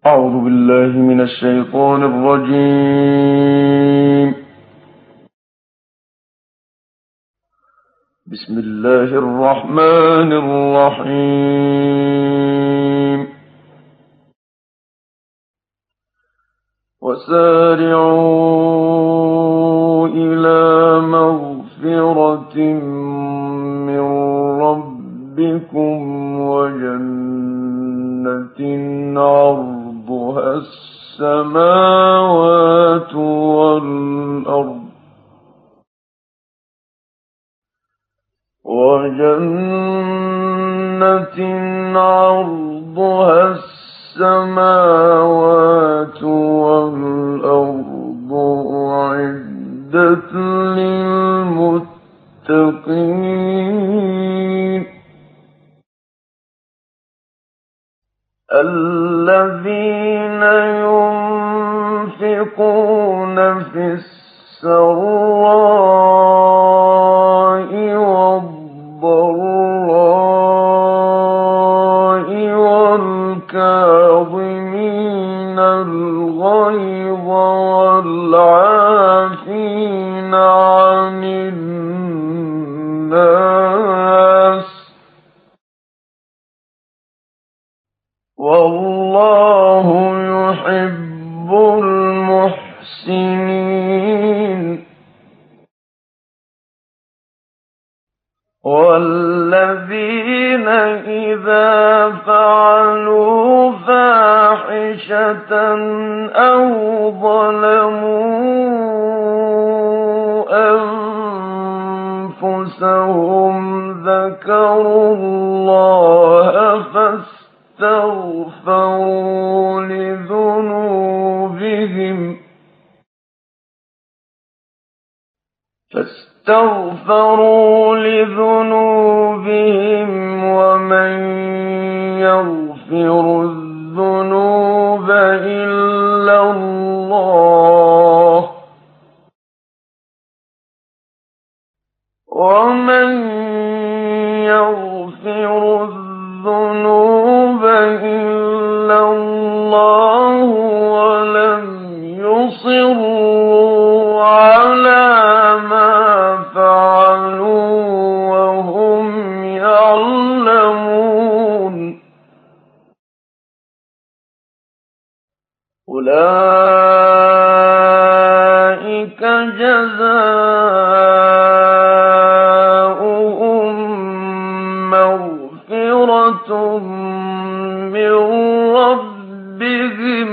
أعوذ بالله من الشيطان الرجيم. بسم الله الرحمن الرحيم. وسارعوا إلى مغفرة من ربكم وجنة عرضها السماوات والأرض أعدت للمتقين الذين ينفقون في السراء والضراء والكاظمين الغيظ والعافين عن الناس والله يحب المحسنين. والذين إذا فعلوا فاحشة أو ظلموا أنفسهم ذكروا الله فاستغفروا لذنوبهم ومن يغفر الذنوب إلا الله ولم يصروا على ما فعلوا وهم يعلمون أولئك جزاؤهم مغفرة من ربهم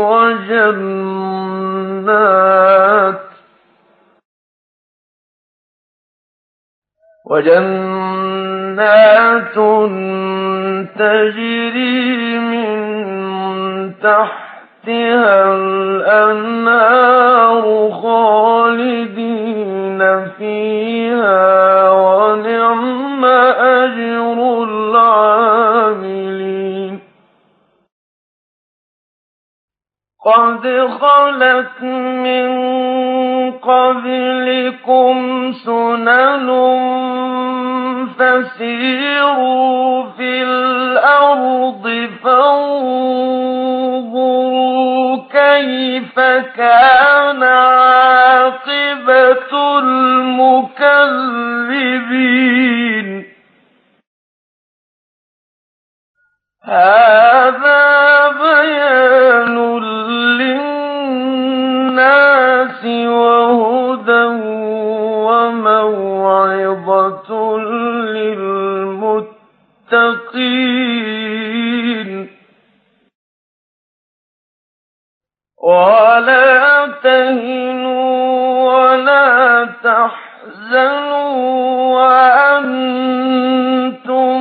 وجنات تجري من تحتها الأنهار خالدين فيها ونعم أجر العاملين. قد خلت من قبلكم سنن فسيروا في الأرض فانظروا كيف كان عاقبة المكذبين. هذا بيان للناس وهدى وموعظة للمتقين. ولا تهنوا ولا تحزنوا وأنتم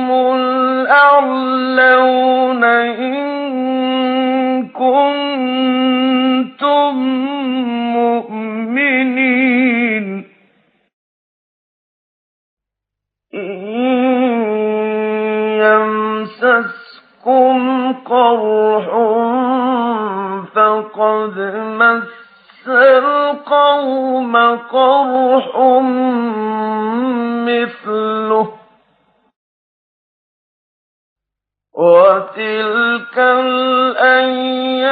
الأعلون إن كنتم مؤمنين. إن يمسسكم قرح فقد مس القوم قرح مثله وتلك الأيام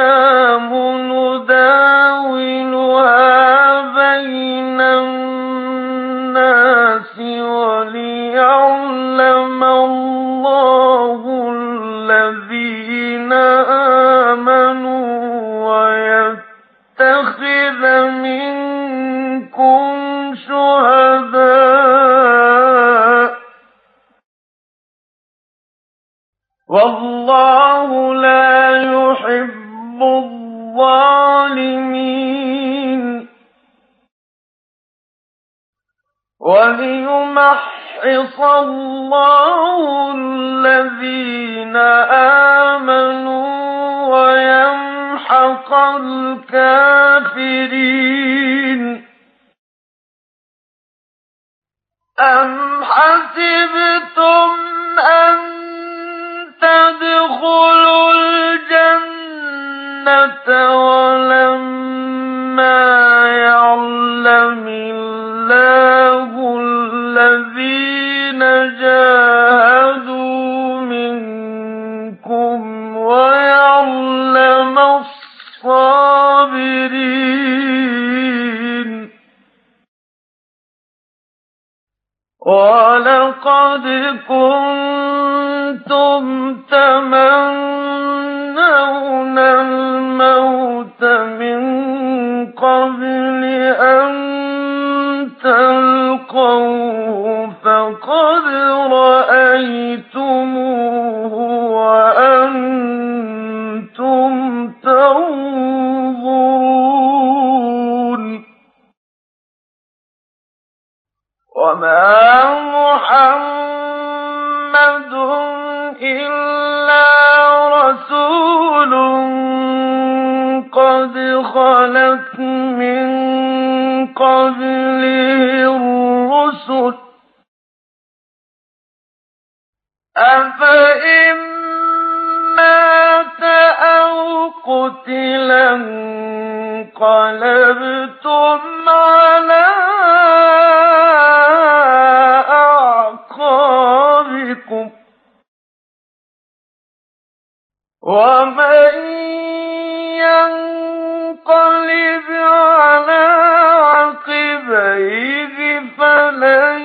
وَلِيُمَحِّصَ اللَّهُ الَّذِينَ آمَنُوا وَيَمْحَقَ الْكَافِرِينَ أَمْ حَسِبْتُمْ أَن تَدْخُلُوا الْجَنَّةَ وَلَمَّا يَعْلَمِ اللَّهُ الَّذِينَ جَاهَدُوا مِنكُمْ وَيَعْلَمَ الصَّابِرِينَ وَلَقَدْ كُنتُمْ تَمَنَّوْنَ الْمَوْتَ مِن قَبْلِ أَن تَلْقَوْهُ فَقَدْ رَأَيْتُمُوهُ وَأَنتُمْ تَنظُرُونَ وَمَا مُحَمَّدٌ إِلَّا رَسُولٌ قَدْ خَلَتْ مِن قَبْلِهِ الرُّسُلُ ۚ أَفَإِن مَّاتَ أَوْ قُتِلَ انقَلَبْتُمْ عَلَىٰ أَعْقَابِكُمْ ۚ وَمَن يَنقَلِبْ عَلَىٰ عَقِبَيْهِ فَلَن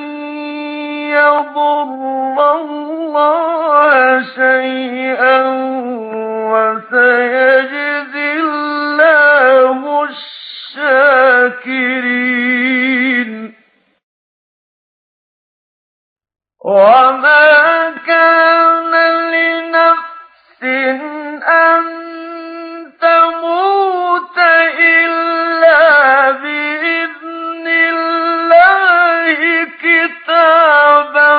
يَضُرَّ اللَّهَ شَيْئًا ۖ وَسَيَجْزِي اللَّهُ الشَّاكِرِينَ وَمَا كَانَ لِنَفْسٍ أَن تَمُوتَ إِلَّا بِإِذْنِ اللَّهِ كِتَابًا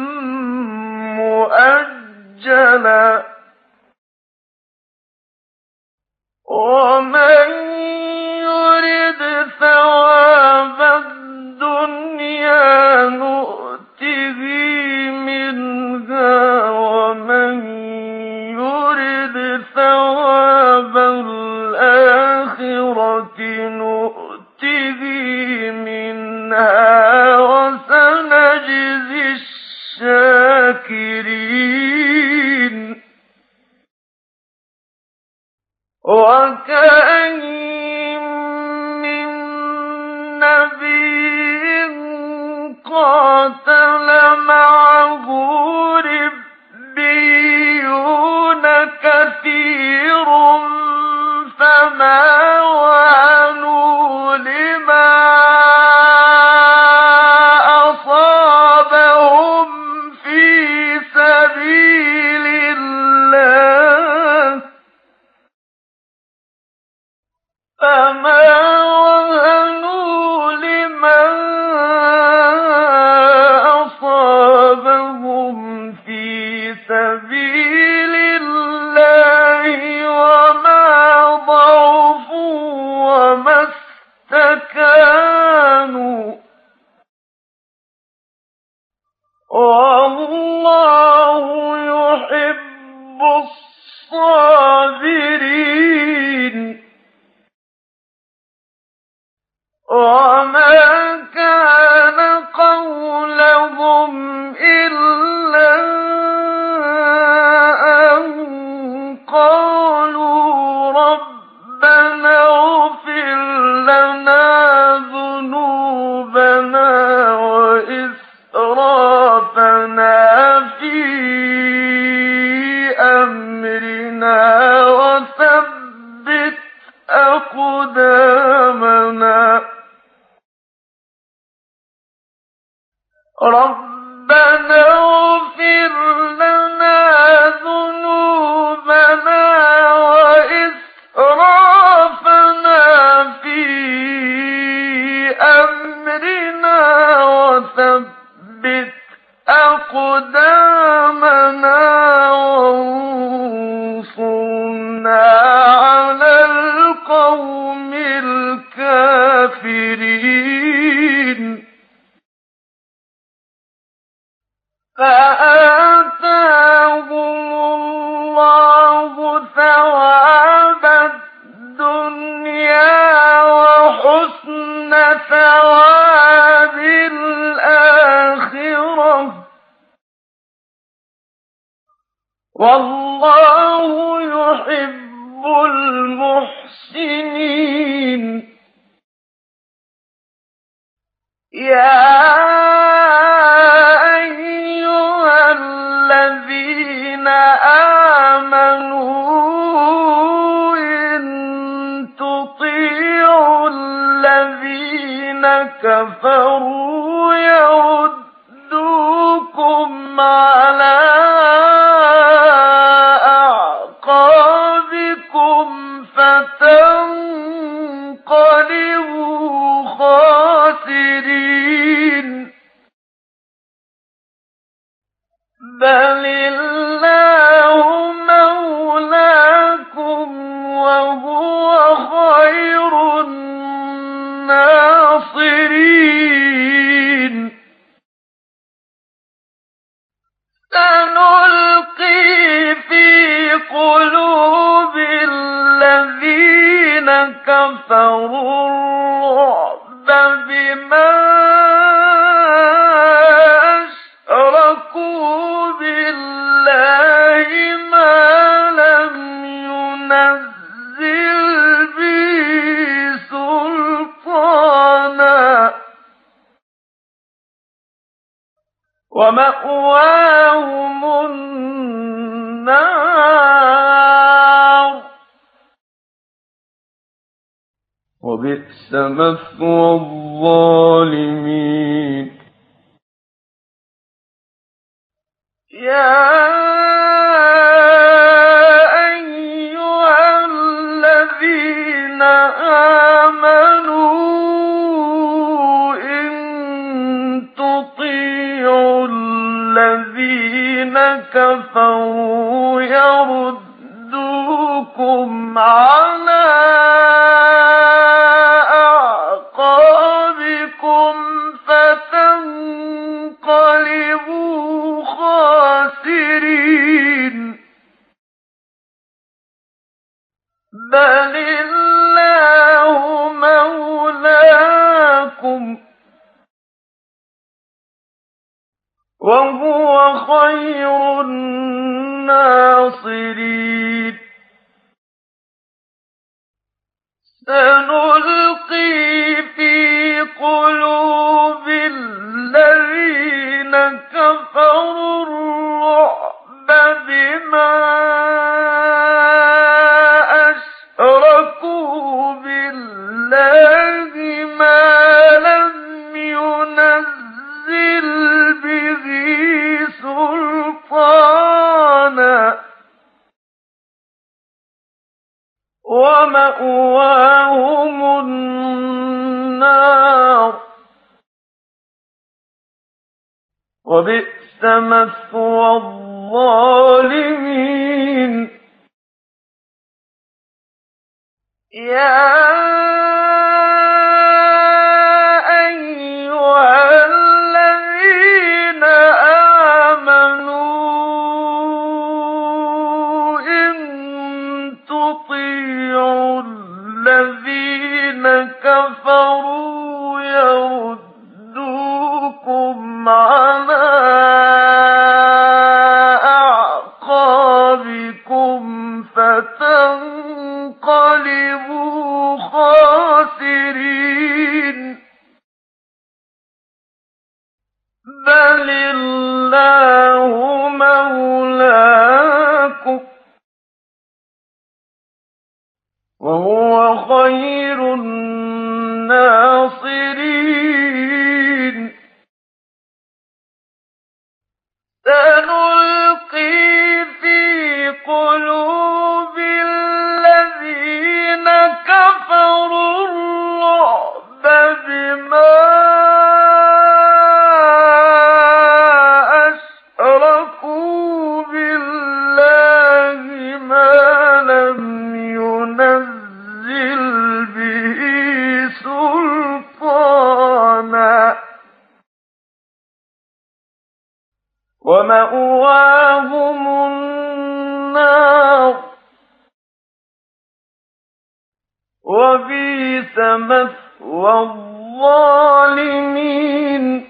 مُّؤَجَّلًا ۗ وَمَن يُرِدْ ثَوَابَ الدُّنْيَا نُؤْتِهِ مِنْهَا ۖ وَمَن يُرِدْ ثَوَابَ الْآخِرَةِ نُؤْتِهِ مِنْهَا ۖ وَسَنَجْزِي الشَّاكِرِينَ وَكَأَيِّن مِّن نَّبِيٍّ قَاتَلَ مَعَهُ رِبِّيُّونَ كَثِيرٌ فَمَا وَهَنُوا لِمَا أَصَابَهُمْ فِي سَبِيلِ اللَّهِ وَمَا ضَعُفُوا وَمَا اسْتَكَانُوا ۗ وَاللَّهُ يُحِبُّ الصَّابِرِينَ وَمَا كَانَ قَوْلَهُمْ إِلَّا أَن قَالُوا رَبَّنَا اغْفِرْ لَنَا ذُنُوبَنَا وَإِسْرَافَنَا فِي أَمْرِنَا وَثَبِّتْ أَقْدَامَنَا رَبَّنَا اغْفِرْ لَنَا ذُنُوبَنَا وَإِسْرَافَنَا فِي أَمْرِنَا وَثَبِّتْ القوم الكافرين فآتاهم الله ثواب الدنيا وحسن ثواب الآخرة والله يحب المحسنين يا أيها الذين آمنوا إن تطيعوا الذين كفروا يردوكم على أعقابكم فتنقلبوا خاسرين بل الله مولاكم وهو خير الناصرين سنلقي في قلوب الذين كفروا الرعب بما أشركوا بالله ما لم ينزل به سلطانا ومأواهم النار وبئس مثوى الظالمين يا أيها الذين آمنوا إن تطيعوا الذين كفروا يردوكم على أعقابكم فتنقلبوا خاسرين بل الله مولاكم وهو خير الناصرين سنلقي في قلوب الذين كفروا الرعب بما أشركوا بالله ما لم ينزل به سلطانا ومأواهم النار وبئس مثوى الظالمين يا أيها الذين آمنوا إن تطيعوا الذين كفروا يردوكم على أعقابكم فتنقلبوا خاسرين بل الله مولاكم وهو خير الناصرين سنلقي في قلوب الذين كفروا الرعب بما أشركوا بالله ما لم ينزل ومأواهم النار وبئس مثوى الظالمين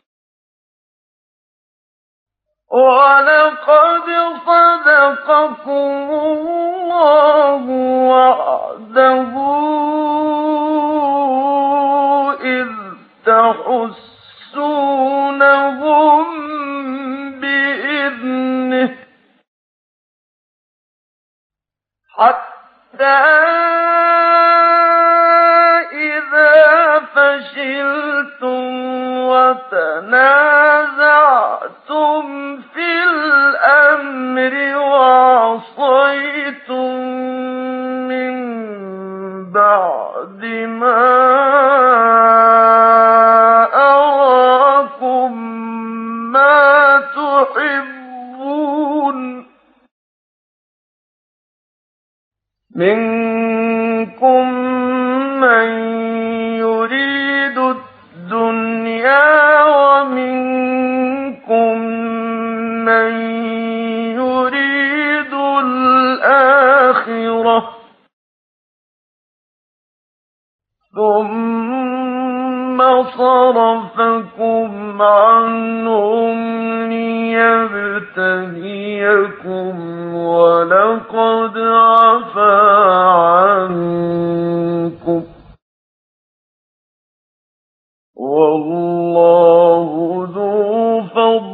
ولقد صدقكم الله وعده إذ تحسونهم بإذنه حتى إذا فشلتم وتنازعتم في الأمر وعصيتم من بعد ما أراكم ما تحبون منكم من يريد الدنيا ومنكم من يريد الآخرة ثم صرفكم عنهم ليبتليكم ولقد عفا عنكم والله ذو فضل